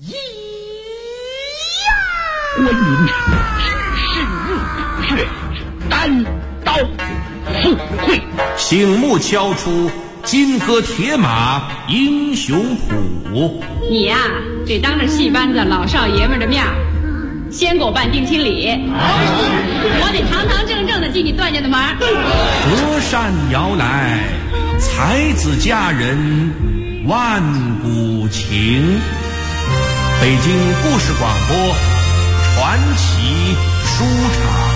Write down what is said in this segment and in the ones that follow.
观音世事如血，单刀赴会， 醒目敲出金戈铁马英雄谱。 你呀，得当着戏班子老少爷们的面先给我办定亲礼，我得堂堂正正的进你段家的门。 隔山遥来，才子佳人万古情。北京故事广播传奇书场。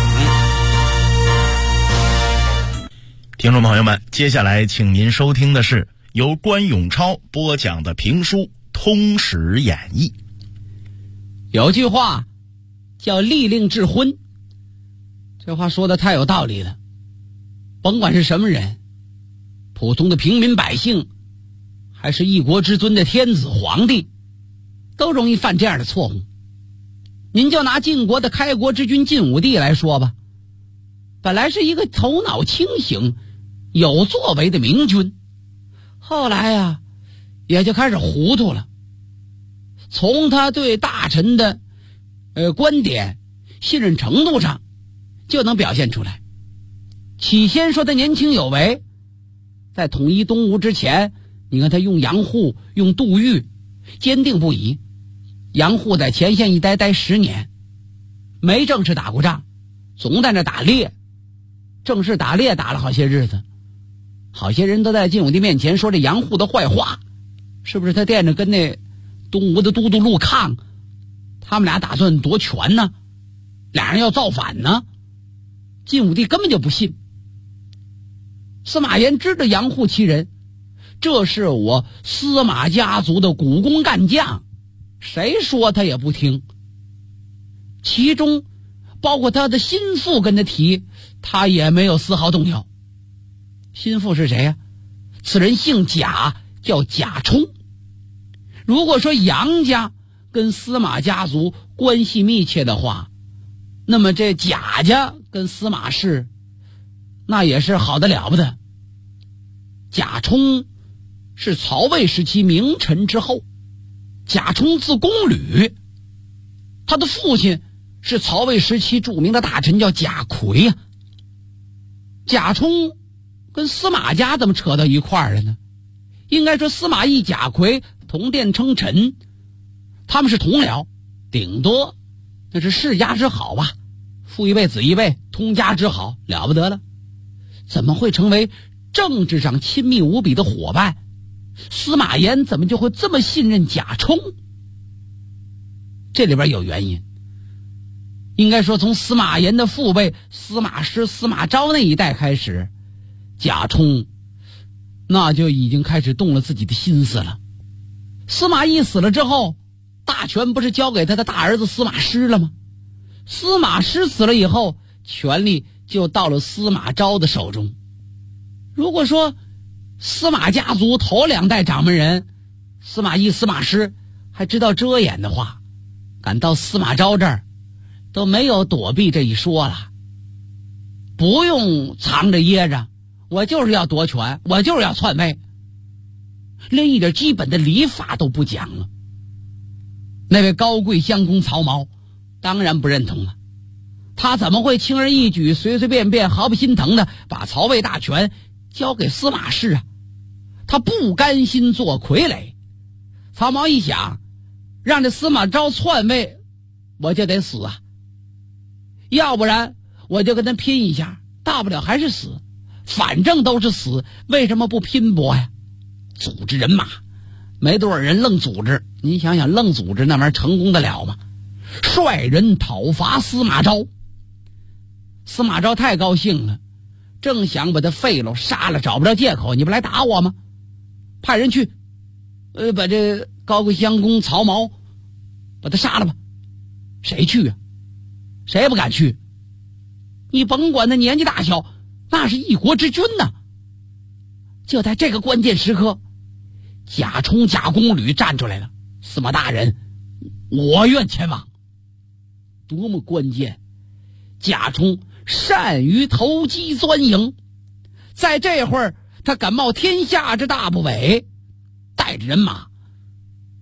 听众朋友们，接下来请您收听的是由关永超播讲的评书《通史演义》。 有句话叫立令智昏，这话说的太有道理了。甭管是什么人，普通的平民百姓，还是一国之尊的天子皇帝，都容易犯这样的错误。您就拿晋国的开国之君晋武帝来说吧，本来是一个头脑清醒有作为的明君，后来呀也就开始糊涂了。从他对大臣的观点信任程度上就能表现出来。起先说他年轻有为，在统一东吴之前，你看他用杨户用杜预坚定不移。杨户在前线一待10年，没正式打过仗，总在那打猎，正式打猎打了好些日子。好些人都在晋武帝面前说这杨户的坏话，是不是他惦着跟那东吴的都督陆抗他们俩打算夺权呢？俩人要造反呢？晋武帝根本就不信。司马炎知道杨户其人，这是我司马家族的股肱干将，谁说他也不听。其中包括他的心腹跟他提，他也没有丝毫动摇。心腹是谁呀？此人姓贾，叫贾充。如果说杨家跟司马家族关系密切的话，那么这贾家跟司马氏那也是好得了不得。贾充是曹魏时期名臣之后，贾充字公履，他的父亲是曹魏时期著名的大臣叫贾逵呀。贾充跟司马家怎么扯到一块儿了呢？应该说司马懿、贾逵同殿称臣，他们是同僚，顶多那是世家之好吧，父一辈子一辈，通家之好，了不得了。怎么会成为政治上亲密无比的伙伴？司马炎怎么就会这么信任贾充？这里边有原因。应该说从司马炎的父辈司马师、司马昭那一代开始，贾充那就已经开始动了自己的心思了。司马懿死了之后，大权不是交给他的大儿子司马师了吗？司马师死了以后，权力就到了司马昭的手中。如果说司马家族头2代掌门人司马懿、司马师还知道遮掩的话，赶到司马昭这儿都没有躲避这一说了，不用藏着掖着，我就是要夺权，我就是要篡位，连一点基本的礼法都不讲了。那位高贵相公曹髦当然不认同了，他怎么会轻而易举随随便便毫不心疼的把曹魏大权交给司马氏啊？他不甘心做傀儡。曹髦一想，让这司马昭篡位我就得死啊，要不然我就跟他拼一下，大不了还是死，反正都是死，为什么不拼搏呀？组织人马，没多少人愣组织，您想想愣组织那玩意儿成功得了吗？率人讨伐司马昭。司马昭太高兴了，正想把他废了杀了，找不着借口，你不来打我吗？派人去把这高贵相公曹髦把他杀了吧。谁去啊？谁也不敢去。你甭管他年纪大小，那是一国之君呐。就在这个关键时刻，贾充、贾公履站出来了，司马大人，我愿前往。多么关键！贾充善于投机钻营，在这会儿他敢冒天下之大不韪，带着人马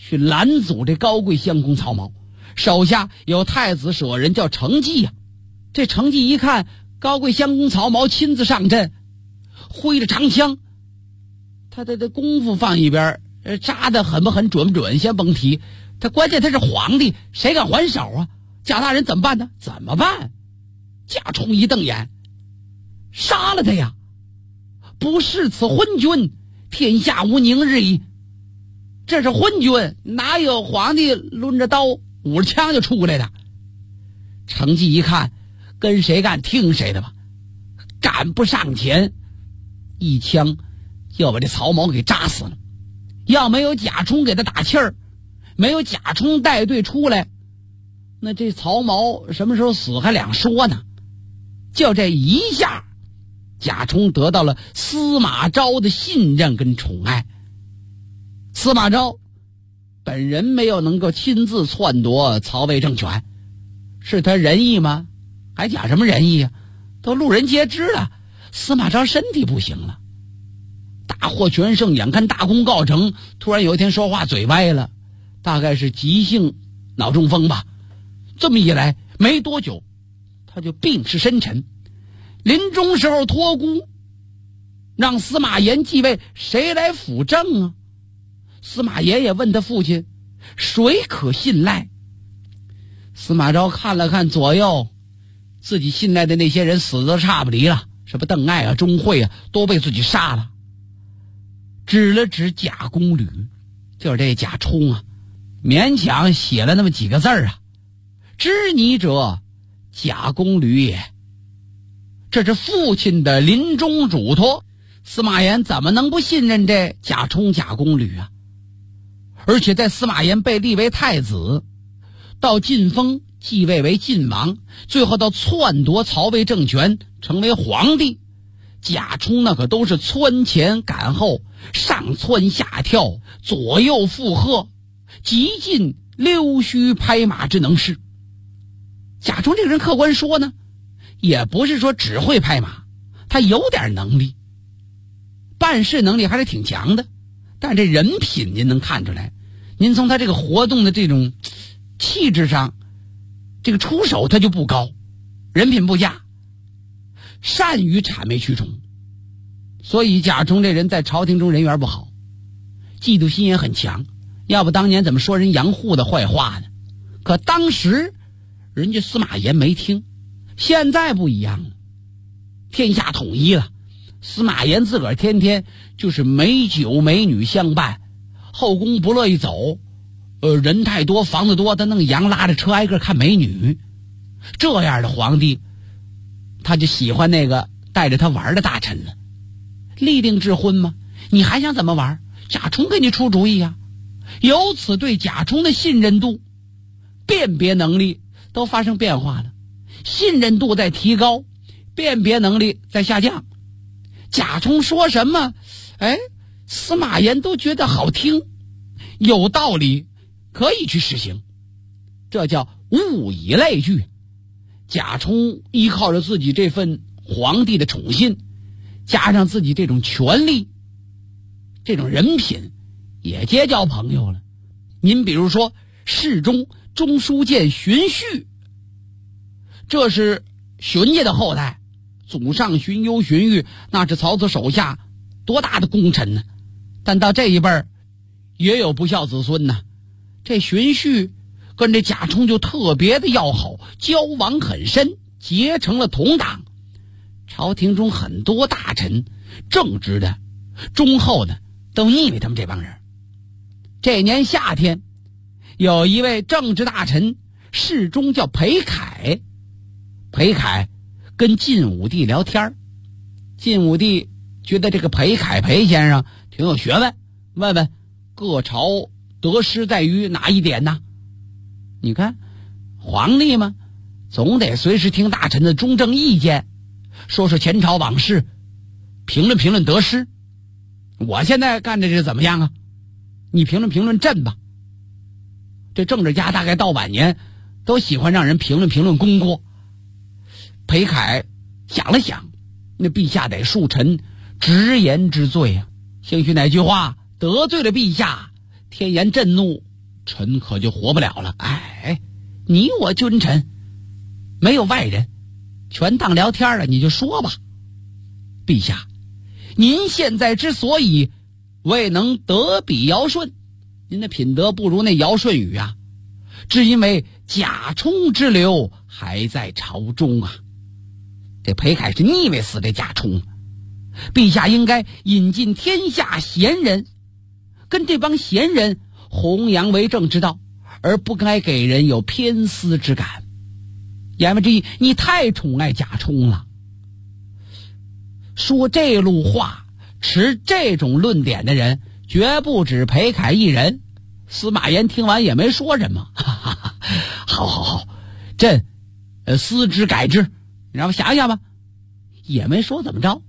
去拦阻这高贵相公曹髦，手下有太子舍人叫程济呀。这程济一看高贵相公曹髦亲自上阵，挥着长枪，他的功夫放一边，扎得狠不狠准不准先甭提，他关键他是皇帝，谁敢还手啊？贾大人怎么办呢？怎么办？贾充一瞪眼，杀了他呀！不是此昏君，天下无宁日矣。这是昏君，哪有皇帝抡着刀舞着枪就出来的？程济一看，跟谁干听谁的吧，赶不上前，一枪就把这曹髦给扎死了。要没有贾充给他打气儿，没有贾充带队出来，那这曹髦什么时候死还两说呢。就这一下，贾充得到了司马昭的信任跟宠爱。司马昭本人没有能够亲自篡夺曹魏政权，是他仁义吗？还讲什么仁义啊？都路人皆知了，司马昭身体不行了，大获全胜，眼看大功告成，突然有一天说话嘴歪了，大概是急性脑中风吧。这么一来没多久他就病逝深沉，临终时候托孤，让司马炎继位，谁来辅政啊？司马炎也问他父亲，谁可信赖？司马昭看了看左右，自己信赖的那些人死得差不离了，什么邓艾啊、钟会啊，都被自己杀了。指了指贾公吕，就是这贾充啊，勉强写了那么几个字啊，知你者，贾公吕也。这是父亲的临终嘱托，司马炎怎么能不信任这贾充、贾公吕啊？而且在司马炎被立为太子，到晋封继位为晋王，最后到篡夺曹魏政权成为皇帝，贾充那可都是蹿前赶后，上蹿下跳，左右附和，极尽溜须拍马之能事。贾充这个人客观说呢，也不是说只会拍马，他有点能力，办事能力还是挺强的，但这人品您能看出来，您从他这个活动的这种气质上，这个出手他就不高，人品不佳，善于谄媚驱虫。所以贾充这人在朝廷中人缘不好，嫉妒心也很强，要不当年怎么说人杨户的坏话呢？可当时人家司马炎没听，现在不一样了，天下统一了，司马炎自个儿天天就是美酒美女相伴，后宫不乐意走，人太多房子多，他弄羊拉着车挨个看美女，这样的皇帝他就喜欢那个带着他玩的大臣了。立令智昏吗？你还想怎么玩？贾充给你出主意啊！由此对贾充的信任度、辨别能力都发生变化了，信任度在提高，辨别能力在下降。贾充说什么，司马炎都觉得好听，有道理，可以去实行，这叫物以类聚。贾充依靠着自己这份皇帝的宠信，加上自己这种权力，这种人品，也结交朋友了。您比如说侍中中书监荀彧，这是荀家的后代，祖上荀攸、荀彧那是曹操手下多大的功臣呢？但到这一辈儿也有不孝子孙呢。这荀彧跟这贾充就特别的要好，交往很深，结成了同党。朝廷中很多大臣，正直的、忠厚的，都腻歪他们这帮人。这年夏天，有一位政治大臣侍中叫裴凯，裴凯跟晋武帝聊天，晋武帝觉得这个裴凯裴先生挺有学问，问问各朝得失在于哪一点呢？你看皇帝嘛，总得随时听大臣的中正意见，说说前朝往事，评论评论得失。我现在干的这怎么样啊？你评论评论朕吧。这政治家大概到晚年都喜欢让人评论评论功过。裴凯想了想，那陛下得恕臣直言之罪啊，兴许哪句话得罪了陛下，天颜震怒， 臣可就活不了了。哎，你我君臣没有外人，全当聊天了，你就说吧。陛下，您现在之所以未能得比尧舜，您的品德不如那尧舜禹啊，只因为贾充之流还在朝中啊。这裴凯是腻歪死这贾充，陛下应该引进天下贤人，跟这帮贤人弘扬为政之道，而不该给人有偏私之感。言外之意，你太宠爱贾充了。说这路话，持这种论点的人绝不止裴凯一人。司马炎听完也没说什么，好，朕思之改之，你让我想想吧，也没说怎么着。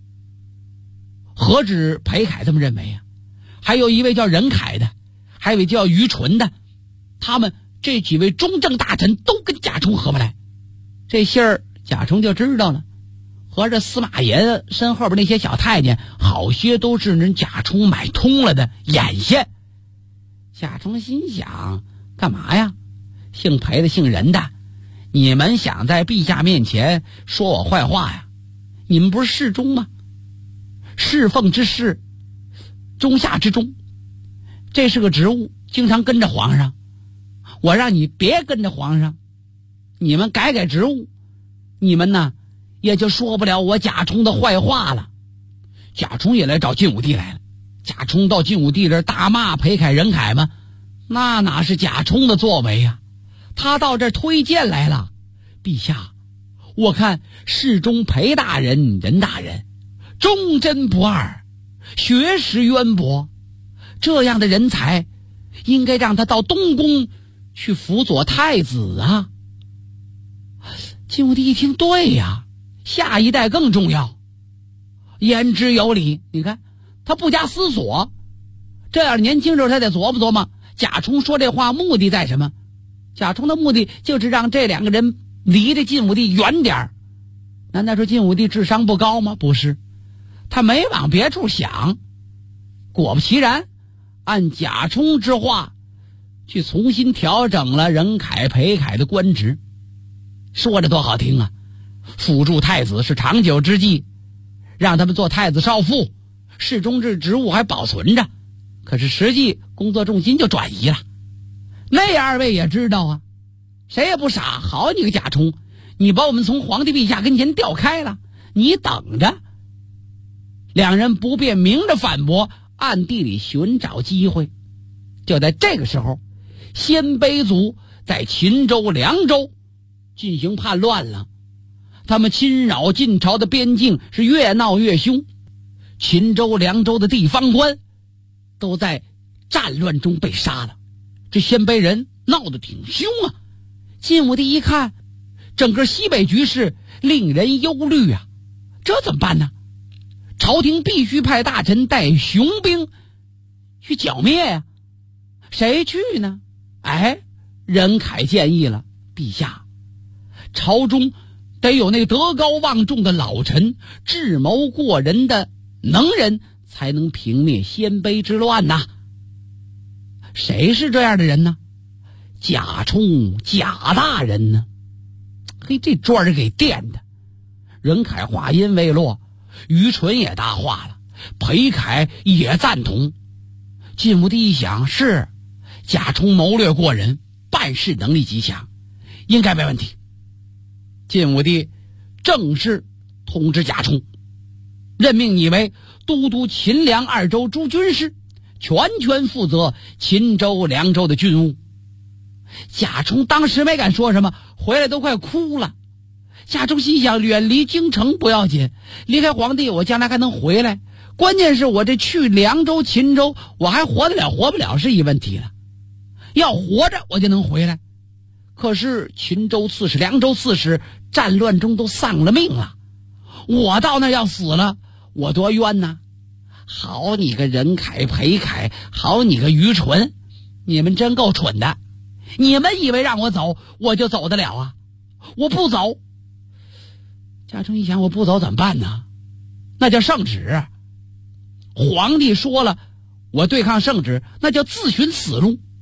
何止裴凯这么认为啊？还有一位叫任凯的，还有一位叫于纯的，他们这几位中正大臣都跟贾充合不来。这信儿贾充就知道了，合着司马炎身后边那些小太监好些都是人贾充买通了的眼线。贾充心想，干嘛呀？姓裴的姓任的，你们想在陛下面前说我坏话呀？你们不是侍中吗？侍奉之事，中下之中，这是个职务，经常跟着皇上。我让你别跟着皇上，你们改职务，你们呢也就说不了我贾充的坏话了。贾充也来找晋武帝来了。贾充到晋武帝这儿大骂裴凯、任凯吗？那哪是贾充的作为呀？他到这儿推荐来了。陛下，我看侍中裴大人、任大人忠贞不二，学识渊博，这样的人才应该让他到东宫去辅佐太子啊。晋武帝一听，对呀，下一代更重要，言之有理。你看他不加思索，这样年轻时候他得琢磨琢磨贾充说这话目的在什么。贾充的目的就是让这两个人离着晋武帝远点儿。难道说晋武帝智商不高吗？不是，他没往别处想。果不其然，按贾充之话去重新调整了任凯、裴凯的官职。说着多好听啊，辅助太子是长久之计，让他们做太子少傅，侍中这职务还保存着。可是实际工作重心就转移了。那二位也知道啊，谁也不傻，好你个贾充，你把我们从皇帝陛下跟前调开了，你等着。两人不便明着反驳，暗地里寻找机会。就在这个时候，鲜卑族在秦州、凉州进行叛乱了，他们侵扰晋朝的边境是越闹越凶，秦州、凉州的地方官都在战乱中被杀了。这鲜卑人闹得挺凶啊。晋武帝一看整个西北局势令人忧虑啊，这怎么办呢？朝廷必须派大臣带雄兵去剿灭呀。谁去呢？任凯建议了，陛下，朝中得有那德高望重的老臣，智谋过人的能人，才能平灭鲜卑之乱呐。谁是这样的人呢？贾充，贾大人呢？嘿，这砖儿给垫的。任凯话音未落，于纯也搭话了，裴凯也赞同。晋武帝一想，是贾充谋略过人，办事能力极强，应该没问题。晋武帝正式通知贾充，任命你为都督秦凉二州诸军事，全权负责秦州、凉州的军务。贾充当时没敢说什么，回来都快哭了。贾充心想，远离京城不要紧，离开皇帝我将来还能回来，关键是我这去凉州、秦州，我还活得了活不了是一问题了。要活着我就能回来，可是秦州刺史、凉州刺史战乱中都丧了命了，我到那要死了，我多冤呐！好你个任凯、裴凯，好你个于纯，你们真够蠢的！你们以为让我走我就走得了啊？我不走。贾充一想，我不走怎么办呢？那叫圣旨。皇帝说了，我对抗圣旨，那叫自寻死路。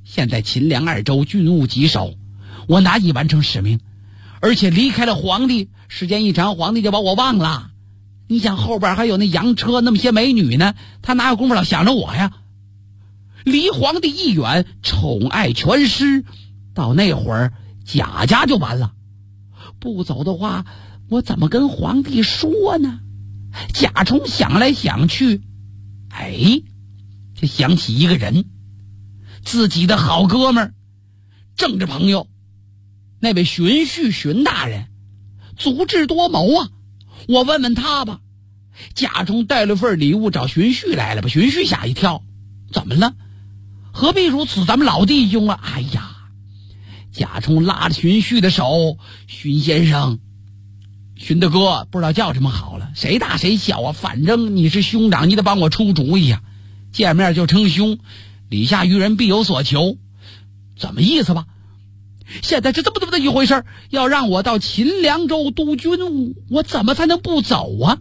现在秦梁2州军务棘手，我难以完成使命，而且离开了皇帝，时间一长，皇帝就把我忘了。你想后边还有那洋车，那么些美女呢，他哪有功夫老想着我呀？离皇帝一远，宠爱全失，到那会儿贾家就完了。不走的话，我怎么跟皇帝说呢？贾充想来想去，就想起一个人，自己的好哥们儿，政治朋友，那位荀彧荀大人，足智多谋啊，我问问他吧。贾充带了份礼物找荀彧来了，把荀彧吓一跳，怎么了？何必如此，咱们老弟兄啊！贾充拉着荀彧的手，荀先生，荀大哥，不知道叫什么好了，谁大谁小啊，反正你是兄长，你得帮我出主意啊。见面就称兄，礼下于人必有所求，怎么意思吧？现在是这么的一回事，要让我到秦凉州督军务，我怎么才能不走啊？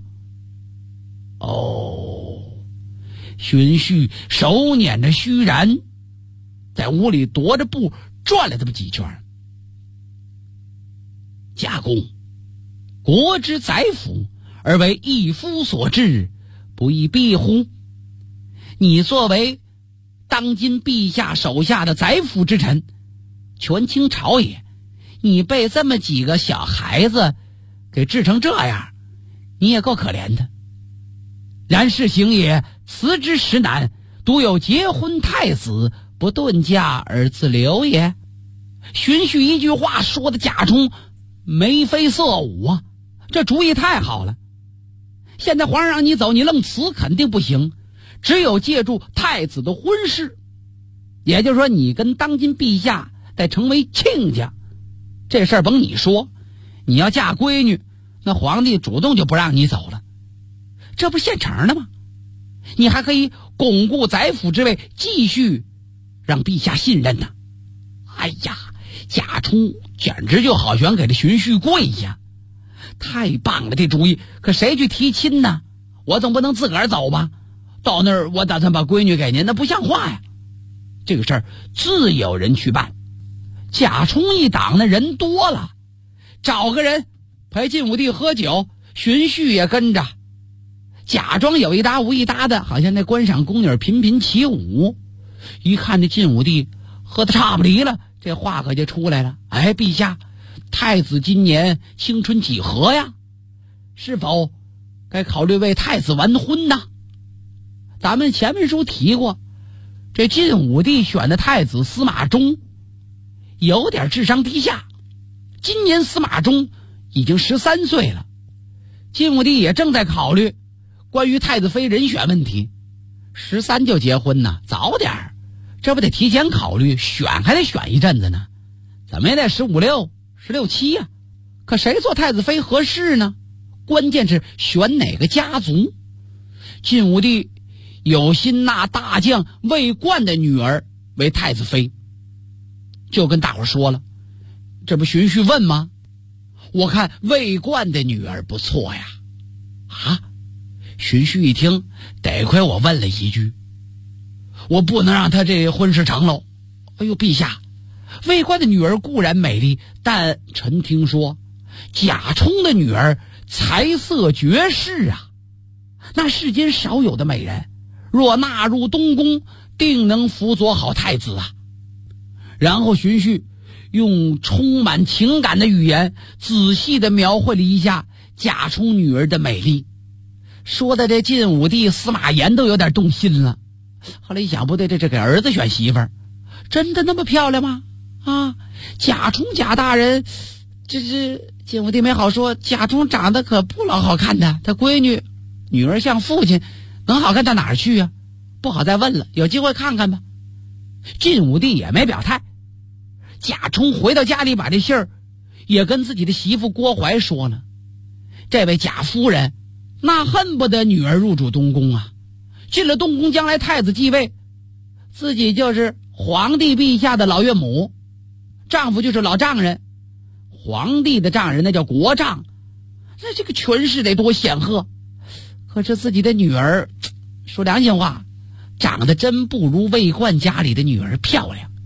荀彧手捻着须髯，在屋里踱着步转了这么几圈。贾公，国之宰辅，而为一夫所治，不亦必乎？你作为当今陛下手下的宰辅之臣，权倾朝野，你被这么几个小孩子给治成这样，你也够可怜的。然事行也，辞之实难，独有结婚太子，不顿驾而自留也。荀彧一句话说的贾充眉飞色舞啊，这主意太好了。现在皇上让你走，你愣辞肯定不行，只有借助太子的婚事，也就是说你跟当今陛下得成为亲家。这事儿甭你说，你要嫁闺女，那皇帝主动就不让你走了，这不现成的吗？你还可以巩固宰辅之位，继续让陛下信任呢。贾充简直就好悬给这荀彧跪下，太棒了这主意，可谁去提亲呢？我总不能自个儿走吧？到那儿我打算把闺女给您，那不像话呀。这个事儿自有人去办。贾充一党那人多了，找个人陪晋武帝喝酒，荀彧也跟着，假装有一搭无一搭的，好像那观赏宫女频频起舞。一看这晋武帝喝得差不离了，这话可就出来了。陛下，太子今年青春几何呀？是否该考虑为太子完婚呢？咱们前文书提过，这晋武帝选的太子司马衷有点智商低下，今年司马衷已经13岁了。晋武帝也正在考虑关于太子妃人选问题，13就结婚呢，早点儿，这不得提前考虑，选还得选一阵子呢，怎么也得15、16、16、17呀。可谁做太子妃合适呢？关键是选哪个家族。晋武帝有心纳大将魏冠的女儿为太子妃，就跟大伙说了，这不荀彧问吗？我看魏冠的女儿不错呀。荀彧一听，得亏我问了一句，我不能让他这婚事成喽。陛下，魏冠的女儿固然美丽，但臣听说贾充的女儿才色绝世啊，那世间少有的美人，若纳入东宫，定能辅佐好太子啊。然后荀彧用充满情感的语言仔细地描绘了一下贾充女儿的美丽，说的这晋武帝司马炎都有点动心了。后来一想，不对，这给儿子选媳妇儿，真的那么漂亮吗？贾充贾大人，这晋武帝没好说，贾充长得可不老好看的，他闺女女儿像父亲，能好看到哪儿去啊？不好再问了，有机会看看吧。晋武帝也没表态。贾充回到家里，把这信儿也跟自己的媳妇郭槐说了。这位贾夫人那恨不得女儿入主东宫啊，进了东宫，将来太子继位，自己就是皇帝陛下的老岳母，丈夫就是老丈人，皇帝的丈人那叫国丈，那这个权势得多显赫。可是自己的女儿，说良心话，长得真不如魏冠家里的女儿漂亮。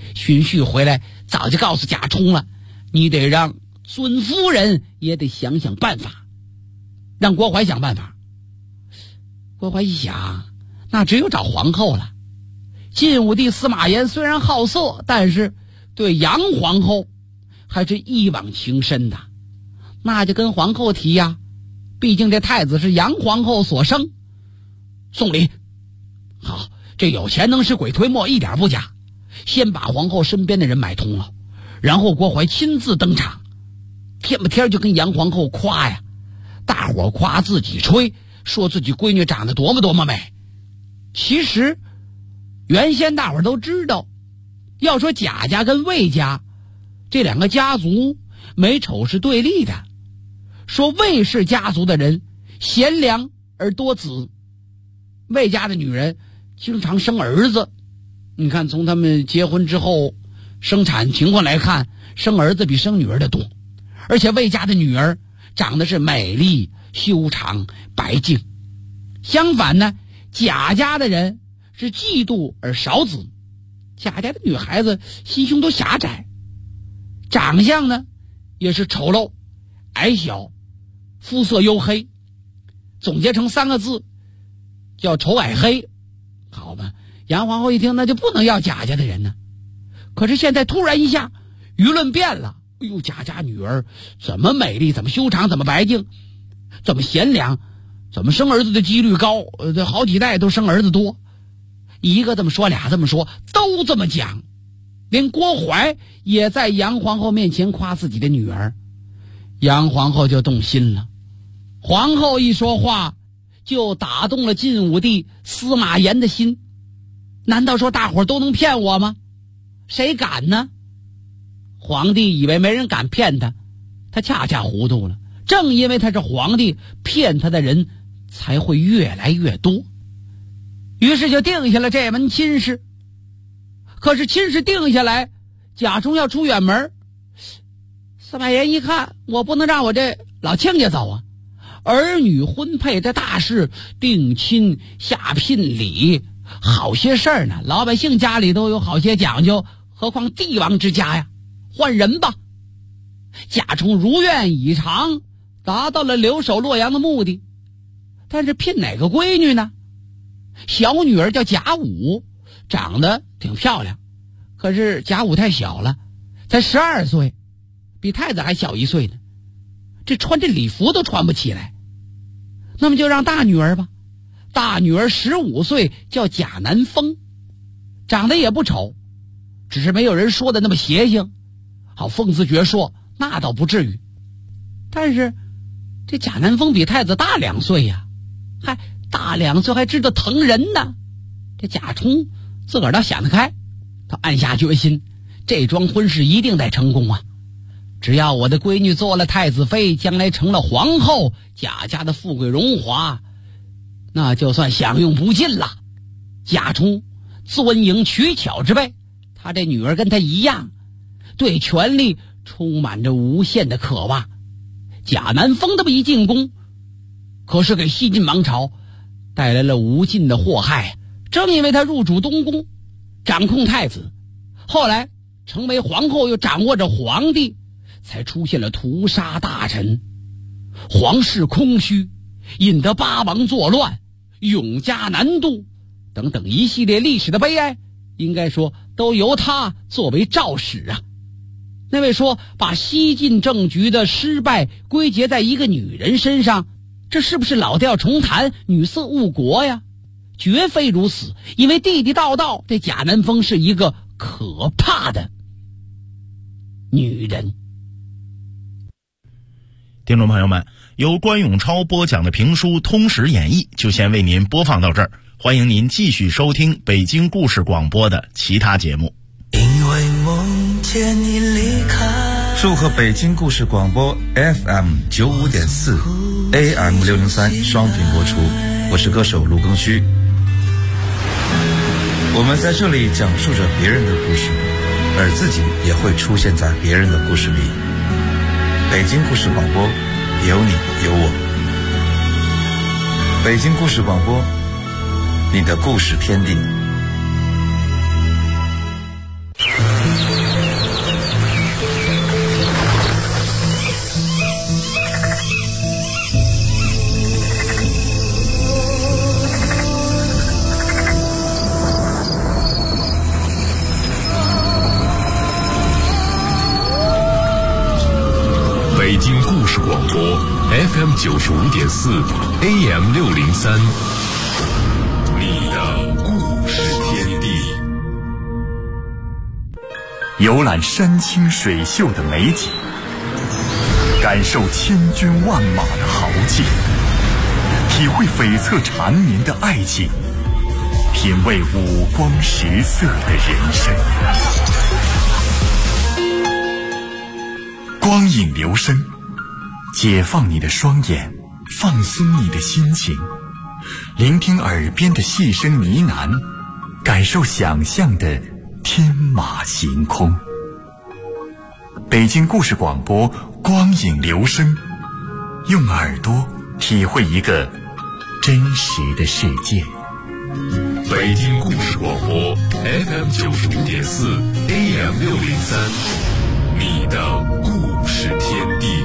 荀彧回来早就告诉贾充了，你得让尊夫人也得想想办法，让郭槐想办法。郭槐一想，那只有找皇后了。晋武帝司马炎虽然好色，但是对杨皇后还是一往情深的，那就跟皇后提呀，毕竟这太子是杨皇后所生。送礼。好，这有钱能使鬼推磨，一点不假。先把皇后身边的人买通了，然后郭槐亲自登场，天不天就跟杨皇后夸呀，大伙夸自己吹，说自己闺女长得多么美。其实原先大伙都知道，要说贾家跟魏家这两个家族美丑是对立的，说魏氏家族的人贤良而多子，魏家的女人经常生儿子，你看从他们结婚之后生产情况来看，生儿子比生女儿的多，而且魏家的女儿长得是美丽修长白净。相反呢，贾家的人是嫉妒而少子，贾家的女孩子心胸都狭窄，长相呢也是丑陋矮小，肤色黝黑，总结成3个字叫丑矮黑。好吧，杨皇后一听，那就不能要贾家的人呢。可是现在突然一下舆论变了，哎呦，贾家女儿怎么美丽，怎么修长，怎么白净，怎么贤良，怎么生儿子的几率高，这好几代都生儿子多。一个这么说，俩这么说，都这么讲，连郭槐也在杨皇后面前夸自己的女儿。杨皇后就动心了，皇后一说话就打动了晋武帝司马炎的心。难道说大伙都能骗我吗？谁敢呢？皇帝以为没人敢骗他，他恰恰糊涂了。正因为他是皇帝，骗他的人才会越来越多。于是就定下了这门亲事。可是亲事定下来，贾充要出远门，司马炎一看，我不能让我这老亲家走啊，儿女婚配的大事，定亲下聘礼，好些事儿呢，老百姓家里都有好些讲究，何况帝王之家呀，换人吧。贾充如愿以偿，达到了留守洛阳的目的。但是聘哪个闺女呢？小女儿叫贾武，长得挺漂亮，可是贾武太小了，才12岁，比太子还小1岁呢，这穿这礼服都穿不起来。那么就让大女儿吧，大女儿15岁，叫贾南风，长得也不丑，只是没有人说的那么邪性，好讽刺绝说那倒不至于。但是这贾南风比太子大2岁呀，还大2岁还知道疼人呢。这贾充自个儿倒想得开，他暗下决心，这桩婚事一定得成功啊！只要我的闺女做了太子妃，将来成了皇后，贾家的富贵荣华那就算享用不尽了。贾充钻营取巧之辈，他这女儿跟他一样，对权力充满着无限的渴望。贾南风这么一进宫，可是给西晋王朝带来了无尽的祸害。正因为他入主东宫，掌控太子，后来成为皇后，又掌握着皇帝，才出现了屠杀大臣、皇室空虚，引得八王作乱、永嘉南渡等等一系列历史的悲哀，应该说都由他作为肇始啊。那位说把西晋政局的失败归结在一个女人身上，这是不是老调重弹，女色误国呀？绝非如此，因为地地道道这贾南风是一个可怕的女人。 听众朋友们，由关永超播讲的评书《通史演义》就先为您播放到这儿，欢迎您继续收听北京故事广播的其他节目。 因为梦见你离开，祝贺北京故事广播 FM 95.4 AM 603双频播出，我是歌手卢庚戌。我们在这里讲述着别人的故事，而自己也会出现在别人的故事里。北京故事广播，有你有我。北京故事广播，你的故事天地。 京故事广播 FM 95.4 AM 603，你的故事天地。 游览山清水秀的美景，感受千军万马的豪气，体会悱恻缠绵的爱情，品味五光十色的人生。光影留声，解放你的双眼，放松你的心情，聆听耳边的细声呢喃，感受想象的天马行空。北京故事广播，光影留声，用耳朵体会一个真实的世界。 北京故事广播 FM 95.4 AM 603，你的故事天地。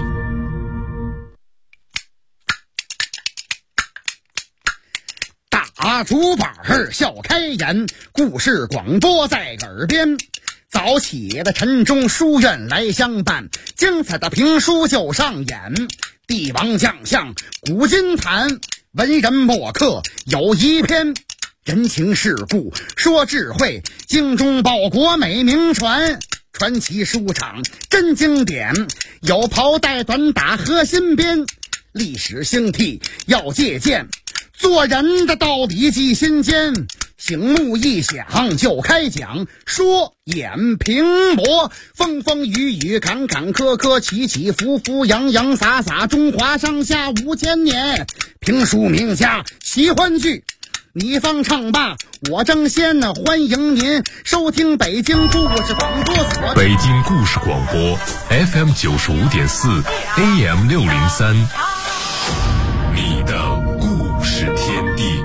大竹板笑开颜，故事广播在耳边。早起的晨钟书院来相伴，精彩的评书就上演。帝王将相古今谈，文人墨客有一篇。人情世故说智慧，精忠报国美名传。传奇书场真经典，有袍带短打和新编。历史兴替要借鉴，做人的道理记心间。醒目一响就开讲，说演评驳，风风雨雨坎坎坷坷，起起伏伏洋洋洒洒，中华上下5000年。评书名家喜欢剧，你方唱罢我争先，欢迎您收听北京故事广播所。 北京故事广播 FM 95.4 AM 603，你的故事天地。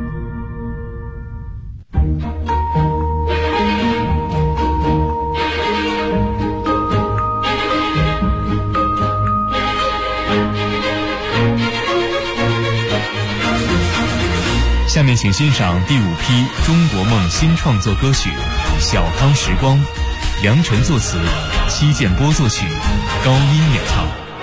下面请欣赏第5批中国梦新创作歌曲《小康时光》，杨晨作词，戚建波作曲，高音演唱。